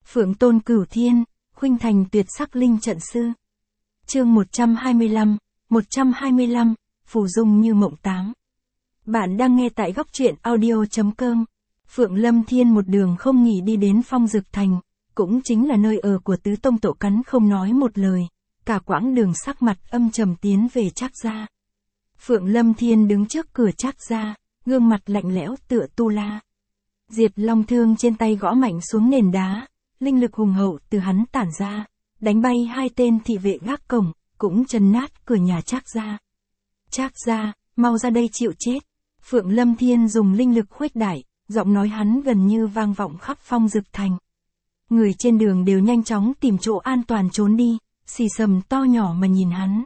Phượng tôn cửu thiên, khuynh thành tuyệt sắc linh trận sư. Chương 125, phù dung như mộng tám. Bạn đang nghe tại góc truyện audio.com. Phượng Lâm Thiên một đường không nghỉ đi đến Phong Dực Thành, cũng chính là nơi ở của tứ tông tổ Cắn không nói một lời, cả quãng đường sắc mặt âm trầm tiến về Trác gia. Phượng Lâm Thiên đứng trước cửa Trác gia, gương mặt lạnh lẽo tựa tu la. Diệt Long thương trên tay gõ mạnh xuống nền đá, linh lực hùng hậu từ hắn tản ra, đánh bay hai tên thị vệ gác cổng, cũng trấn nát cửa nhà Trác gia. Trác gia, mau ra đây chịu chết. Phượng Lâm Thiên dùng linh lực khuếch đại, giọng nói hắn gần như vang vọng khắp Phong Dực Thành. Người trên đường đều nhanh chóng tìm chỗ an toàn trốn đi, xì xầm to nhỏ mà nhìn hắn.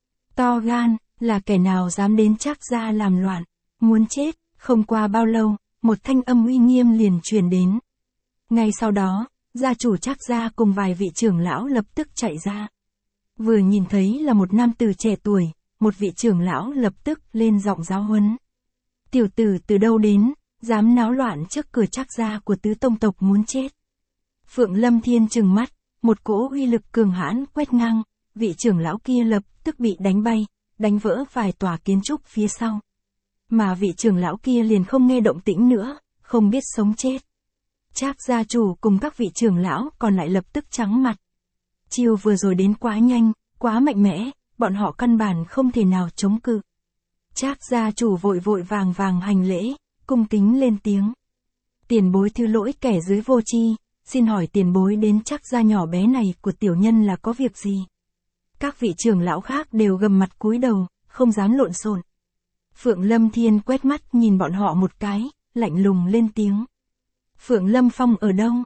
To gan, là kẻ nào dám đến Trác gia làm loạn, muốn chết. Không qua bao lâu, một thanh âm uy nghiêm liền truyền đến. Ngay sau đó, gia chủ Trác gia cùng vài vị trưởng lão lập tức chạy ra. Vừa nhìn thấy là một nam tử trẻ tuổi, một vị trưởng lão lập tức lên giọng giáo huấn. Tiểu tử từ đâu đến, dám náo loạn trước cửa Trác gia của tứ tông tộc muốn chết. Phượng Lâm Thiên trừng mắt, một cỗ uy lực cường hãn quét ngang, vị trưởng lão kia lập tức bị đánh bay, đánh vỡ vài tòa kiến trúc phía sau. Mà vị trưởng lão kia liền không nghe động tĩnh nữa, không biết sống chết. Trác gia chủ cùng các vị trưởng lão còn lại lập tức trắng mặt. Chiêu vừa rồi đến quá nhanh, quá mạnh mẽ, bọn họ căn bản không thể nào chống cự. Trác gia chủ vội vội vàng vàng hành lễ, cung kính lên tiếng. Tiền bối thứ lỗi kẻ dưới vô tri, xin hỏi tiền bối đến Trác gia nhỏ bé này của tiểu nhân là có việc gì? Các vị trưởng lão khác đều gầm mặt cúi đầu, không dám lộn xộn. Phượng Lâm Thiên quét mắt nhìn bọn họ một cái, lạnh lùng lên tiếng. Phượng Lâm Phong ở đâu?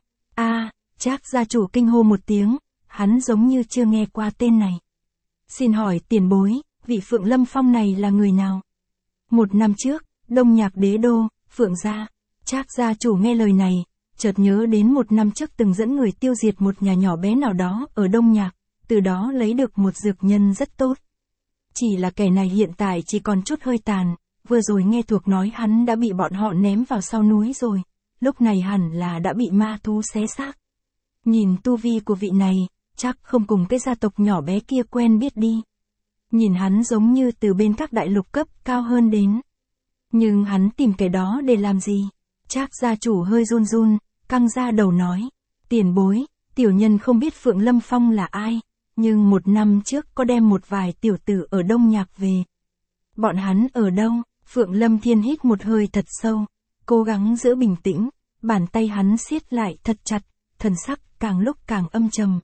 Trác gia chủ kinh hô một tiếng, hắn giống như chưa nghe qua tên này. Xin hỏi tiền bối, vị Phượng Lâm Phong này là người nào? Một năm trước, Đông Nhạc đế đô, Phượng gia. Trác gia chủ nghe lời này, chợt nhớ đến một năm trước từng dẫn người tiêu diệt một nhà nhỏ bé nào đó ở Đông Nhạc, từ đó lấy được một dược nhân rất tốt. Chỉ là kẻ này hiện tại chỉ còn chút hơi tàn, vừa rồi nghe thuộc nói hắn đã bị bọn họ ném vào sau núi rồi, lúc này hẳn là đã bị ma thú xé xác. Nhìn tu vi của vị này, chắc không cùng cái gia tộc nhỏ bé kia quen biết đi. Nhìn hắn giống như từ bên các đại lục cấp cao hơn đến. Nhưng hắn tìm kẻ đó để làm gì? Trác gia chủ hơi run run, căng ra đầu nói. Tiền bối, tiểu nhân không biết Phượng Lâm Phong là ai, nhưng một năm trước có đem một vài tiểu tử ở Đông Nhạc về. Bọn hắn ở đâu? Phượng Lâm Thiên hít một hơi thật sâu, cố gắng giữ bình tĩnh, bàn tay hắn siết lại thật chặt, thần sắc càng lúc càng âm trầm.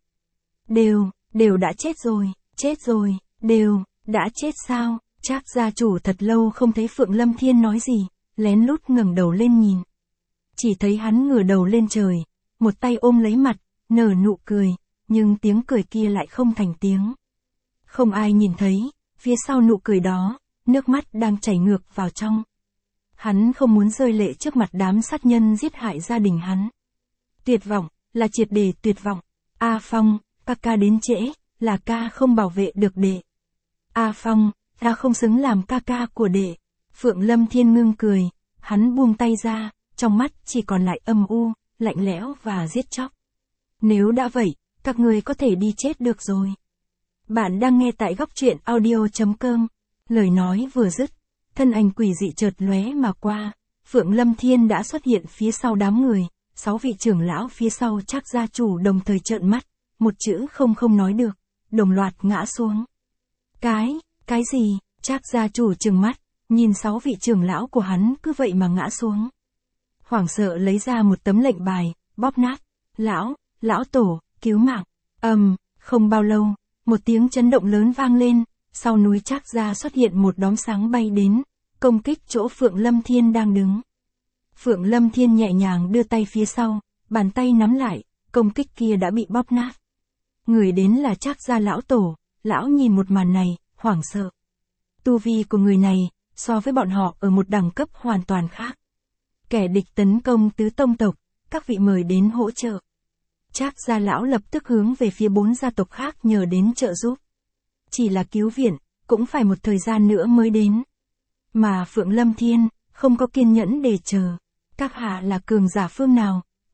Đều đã chết rồi, đã chết sao? Trác gia chủ thật lâu không thấy Phượng Lâm Thiên nói gì, lén lút ngẩng đầu lên nhìn. Chỉ thấy hắn ngửa đầu lên trời, một tay ôm lấy mặt, nở nụ cười, nhưng tiếng cười kia lại không thành tiếng. Không ai nhìn thấy, phía sau nụ cười đó, nước mắt đang chảy ngược vào trong. Hắn không muốn rơi lệ trước mặt đám sát nhân giết hại gia đình hắn. Tuyệt vọng, là triệt để tuyệt vọng. Phong, ca đến trễ, là ca không bảo vệ được đệ. Phong, ta không xứng làm ca của đệ. Phượng Lâm Thiên ngưng cười, hắn buông tay ra, trong mắt chỉ còn lại âm u, lạnh lẽo và giết chóc. Nếu đã vậy, các ngươi có thể đi chết được rồi. Bạn đang nghe tại góc truyện audio.com. Lời nói vừa dứt, thân ảnh quỷ dị chợt lóe mà qua, Phượng Lâm Thiên đã xuất hiện phía sau đám người, 6 vị trưởng lão phía sau Trác gia chủ đồng thời trợn mắt, một chữ không nói được, đồng loạt ngã xuống. Cái gì? Trác gia chủ trừng mắt, nhìn 6 vị trưởng lão của hắn cứ vậy mà ngã xuống. Hoảng sợ lấy ra một tấm lệnh bài, bóp nát. Lão tổ, cứu mạng. Không bao lâu, một tiếng chấn động lớn vang lên, sau núi Trác gia xuất hiện một đốm sáng bay đến, công kích chỗ Phượng Lâm Thiên đang đứng. Phượng Lâm Thiên nhẹ nhàng đưa tay phía sau, bàn tay nắm lại, công kích kia đã bị bóp nát. Người đến là Trác gia lão tổ, lão nhìn một màn này, hoảng sợ. Tu vi của người này, so với bọn họ ở một đẳng cấp hoàn toàn khác. Kẻ địch tấn công tứ tông tộc, các vị mời đến hỗ trợ. Trác gia lão lập tức hướng về phía 4 gia tộc khác nhờ đến trợ giúp. Chỉ là cứu viện, cũng phải một thời gian nữa mới đến. Mà Phượng Lâm Thiên, không có kiên nhẫn để chờ. Các hạ là cường giả phương nào,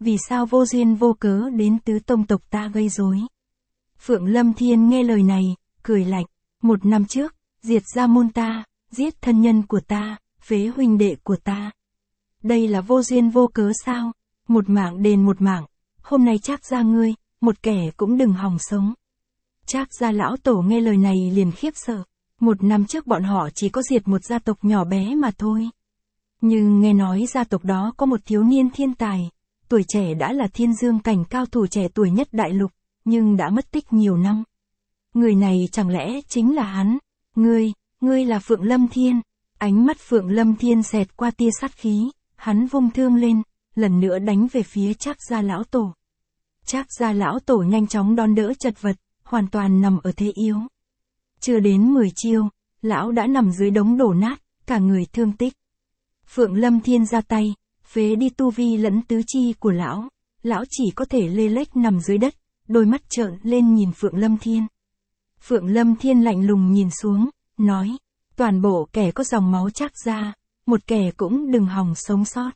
vì sao vô duyên vô cớ đến tứ tông tộc ta gây rối. Phượng Lâm Thiên nghe lời này, cười lạnh, 1 năm trước, diệt gia môn ta, giết thân nhân của ta, phế huynh đệ của ta. Đây là vô duyên vô cớ sao? Một mạng đền một mạng, hôm nay Trác gia ngươi, một kẻ cũng đừng hòng sống. Trác gia lão tổ nghe lời này liền khiếp sợ, 1 năm trước bọn họ chỉ có diệt một gia tộc nhỏ bé mà thôi. Nhưng nghe nói gia tộc đó có một thiếu niên thiên tài, tuổi trẻ đã là thiên dương cảnh cao thủ trẻ tuổi nhất đại lục, nhưng đã mất tích nhiều năm. Người này chẳng lẽ chính là hắn? Ngươi là Phượng Lâm Thiên. Ánh mắt Phượng Lâm Thiên xẹt qua tia sát khí, hắn vung thương lên, lần nữa đánh về phía Trác gia lão tổ. Trác gia lão tổ nhanh chóng đón đỡ chật vật, hoàn toàn nằm ở thế yếu. Chưa đến 10 chiêu, lão đã nằm dưới đống đổ nát, cả người thương tích. Phượng Lâm Thiên ra tay, phế đi tu vi lẫn tứ chi của lão. Lão chỉ có thể lê lếch nằm dưới đất, đôi mắt trợn lên nhìn Phượng Lâm Thiên. Phượng Lâm Thiên lạnh lùng nhìn xuống, nói, toàn bộ kẻ có dòng máu Trác gia, một kẻ cũng đừng hòng sống sót.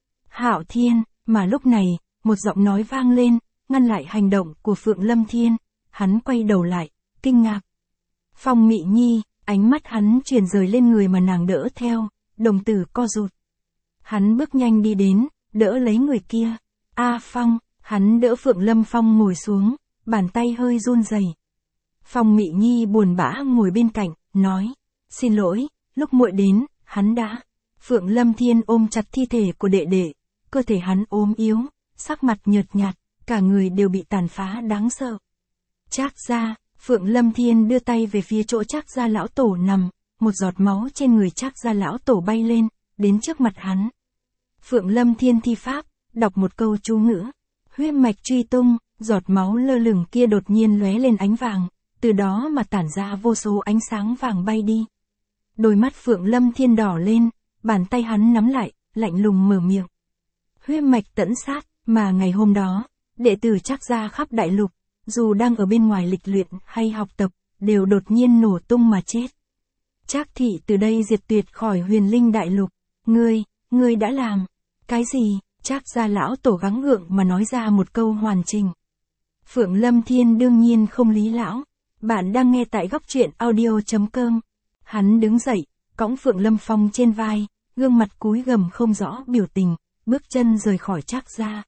Hạo Thiên, mà lúc này, một giọng nói vang lên, ngăn lại hành động của Phượng Lâm Thiên, hắn quay đầu lại, kinh ngạc. Phong Mị Nhi, ánh mắt hắn chuyển rời lên người mà nàng đỡ theo, đồng tử co rụt. Hắn bước nhanh đi đến, đỡ lấy người kia. A Phong, hắn đỡ Phượng Lâm Phong ngồi xuống, bàn tay hơi run rẩy. Phong Mị Nhi buồn bã ngồi bên cạnh, nói, xin lỗi, lúc muội đến, hắn đã. Phượng Lâm Thiên ôm chặt thi thể của đệ đệ, cơ thể hắn ốm yếu, sắc mặt nhợt nhạt, cả người đều bị tàn phá đáng sợ. Trác gia, Phượng Lâm Thiên đưa tay về phía chỗ Trác gia lão tổ nằm, một giọt máu trên người Trác gia lão tổ bay lên, đến trước mặt hắn. Phượng Lâm Thiên thi pháp, đọc một câu chú ngữ, huyết mạch truy tung, giọt máu lơ lửng kia đột nhiên lóe lên ánh vàng, từ đó mà tản ra vô số ánh sáng vàng bay đi. Đôi mắt Phượng Lâm Thiên đỏ lên, bàn tay hắn nắm lại, lạnh lùng mở miệng. Huyết mạch tẫn sát, mà ngày hôm đó, đệ tử Trác gia khắp đại lục, dù đang ở bên ngoài lịch luyện hay học tập, đều đột nhiên nổ tung mà chết. Trác thị từ đây diệt tuyệt khỏi huyền linh đại lục. Ngươi đã làm. Cái gì? Trác gia lão tổ gắng gượng mà nói ra một câu hoàn chỉnh. Phượng Lâm Thiên đương nhiên không lý lão. Bạn đang nghe tại góc truyện audio.com. Hắn đứng dậy, cõng Phượng Lâm Phong trên vai, gương mặt cúi gằm không rõ biểu tình, bước chân rời khỏi Trác gia.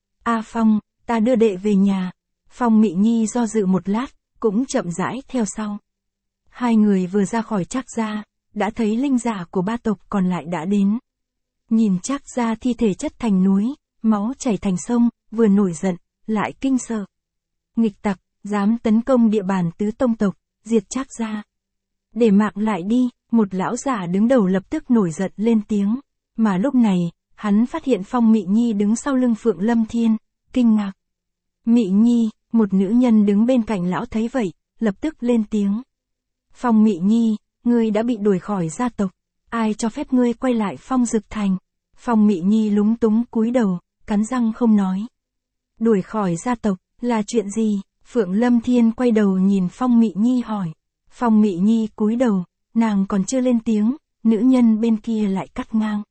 A Phong, ta đưa đệ về nhà. Phong Mị Nhi do dự một lát, cũng chậm rãi theo sau. Hai người vừa ra khỏi Trác gia, đã thấy linh giả của ba tộc còn lại đã đến. Nhìn Trác gia thi thể chất thành núi, máu chảy thành sông, vừa nổi giận, lại kinh sợ. Nghịch tặc, dám tấn công địa bàn tứ tông tộc, diệt Trác gia. Để mạng lại đi, một lão giả đứng đầu lập tức nổi giận lên tiếng. Mà lúc này, hắn phát hiện Phong Mị Nhi đứng sau lưng Phượng Lâm Thiên, kinh ngạc. Mị Nhi, một nữ nhân đứng bên cạnh lão thấy vậy, lập tức lên tiếng. Phong Mị Nhi, ngươi đã bị đuổi khỏi gia tộc, ai cho phép ngươi quay lại Phong Dực Thành? Phong Mị Nhi lúng túng cúi đầu, cắn răng không nói. Đuổi khỏi gia tộc, là chuyện gì? Phượng Lâm Thiên quay đầu nhìn Phong Mị Nhi hỏi. Phong Mị Nhi cúi đầu, nàng còn chưa lên tiếng, nữ nhân bên kia lại cắt ngang.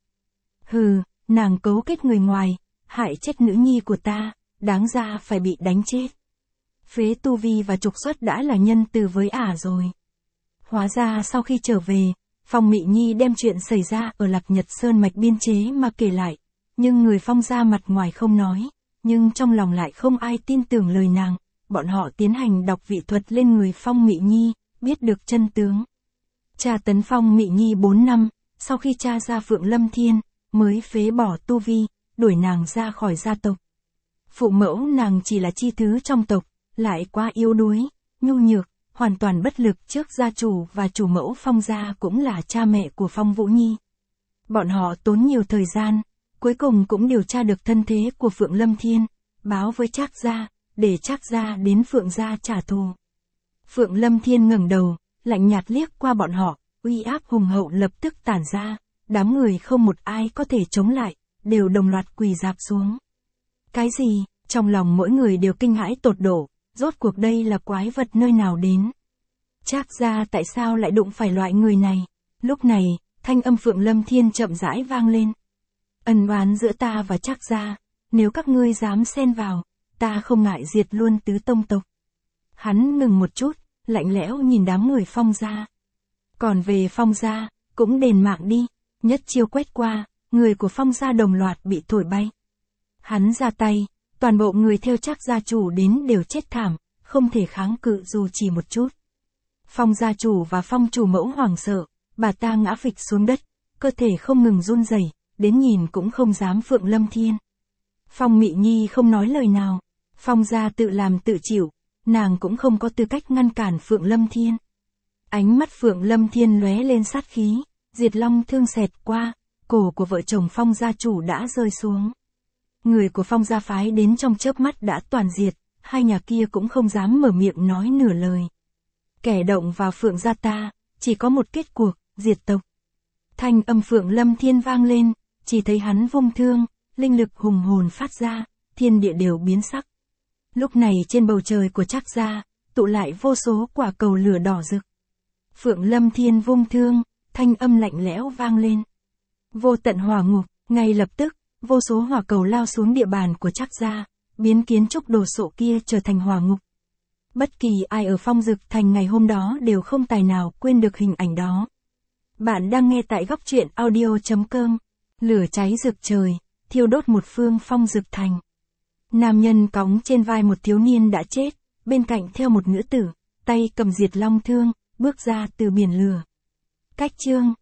Hừ, nàng cấu kết người ngoài, hại chết nữ nhi của ta, đáng ra phải bị đánh chết. Phế tu vi và trục xuất đã là nhân từ với ả rồi. Hóa ra sau khi trở về, Phong Mị Nhi đem chuyện xảy ra ở Lạc Nhật Sơn mạch biên chế mà kể lại, nhưng người Phong gia mặt ngoài không nói, nhưng trong lòng lại không ai tin tưởng lời nàng, bọn họ tiến hành đọc vị thuật lên người Phong Mị Nhi, biết được chân tướng. Tra tấn Phong Mị Nhi 4 năm, sau khi tra ra Phượng Lâm Thiên, mới phế bỏ tu vi, đuổi nàng ra khỏi gia tộc. Phụ mẫu nàng chỉ là chi thứ trong tộc, lại quá yếu đuối, nhu nhược, hoàn toàn bất lực trước gia chủ và chủ mẫu Phong gia cũng là cha mẹ của Phong Vũ Nhi. Bọn họ tốn nhiều thời gian, cuối cùng cũng điều tra được thân thế của Phượng Lâm Thiên, báo với Trác gia, để Trác gia đến Phượng gia trả thù. Phượng Lâm Thiên ngẩng đầu, lạnh nhạt liếc qua bọn họ, uy áp hùng hậu lập tức tản ra, đám người không một ai có thể chống lại, đều đồng loạt quỳ rạp xuống. Cái gì? Trong lòng mỗi người đều kinh hãi tột độ, rốt cuộc đây là quái vật nơi nào đến? Trác gia tại sao lại đụng phải loại người này? Lúc này, thanh âm Phượng Lâm Thiên chậm rãi vang lên. Ân oán giữa ta và Trác gia, nếu các ngươi dám xen vào, ta không ngại diệt luôn tứ tông tộc. Hắn ngừng một chút, lạnh lẽo nhìn đám người Phong gia. Còn về Phong gia, cũng đền mạng đi, nhất chiêu quét qua, người của Phong gia đồng loạt bị thổi bay. Hắn ra tay, toàn bộ người theo Trác gia chủ đến đều chết thảm, không thể kháng cự dù chỉ một chút. Phong gia chủ và Phong chủ mẫu hoảng sợ, bà ta ngã phịch xuống đất, cơ thể không ngừng run rẩy, đến nhìn cũng không dám Phượng Lâm Thiên. Phong Mị Nhi không nói lời nào, Phong gia tự làm tự chịu, nàng cũng không có tư cách ngăn cản Phượng Lâm Thiên. Ánh mắt Phượng Lâm Thiên lóe lên sát khí, diệt long thương xẹt qua, cổ của vợ chồng Phong gia chủ đã rơi xuống. Người của Phong gia phái đến trong chớp mắt đã toàn diệt, hai nhà kia cũng không dám mở miệng nói nửa lời. Kẻ động vào Phượng gia ta, chỉ có một kết cuộc, diệt tộc. Thanh âm Phượng Lâm Thiên vang lên, chỉ thấy hắn vung thương, linh lực hùng hồn phát ra, thiên địa đều biến sắc. Lúc này trên bầu trời của Trác gia, tụ lại vô số quả cầu lửa đỏ rực. Phượng Lâm Thiên vung thương, thanh âm lạnh lẽo vang lên. Vô tận hỏa ngục, ngay lập tức, vô số hỏa cầu lao xuống địa bàn của Trác gia, biến kiến trúc đồ sộ kia trở thành hỏa ngục. Bất kỳ ai ở Phong Dực Thành ngày hôm đó đều không tài nào quên được hình ảnh đó. Bạn đang nghe tại góc truyện audio.com. Lửa cháy rực trời, thiêu đốt một phương Phong Dực Thành. Nam nhân cõng trên vai một thiếu niên đã chết, bên cạnh theo một nữ tử, tay cầm diệt long thương, bước ra từ biển lửa. Cách chương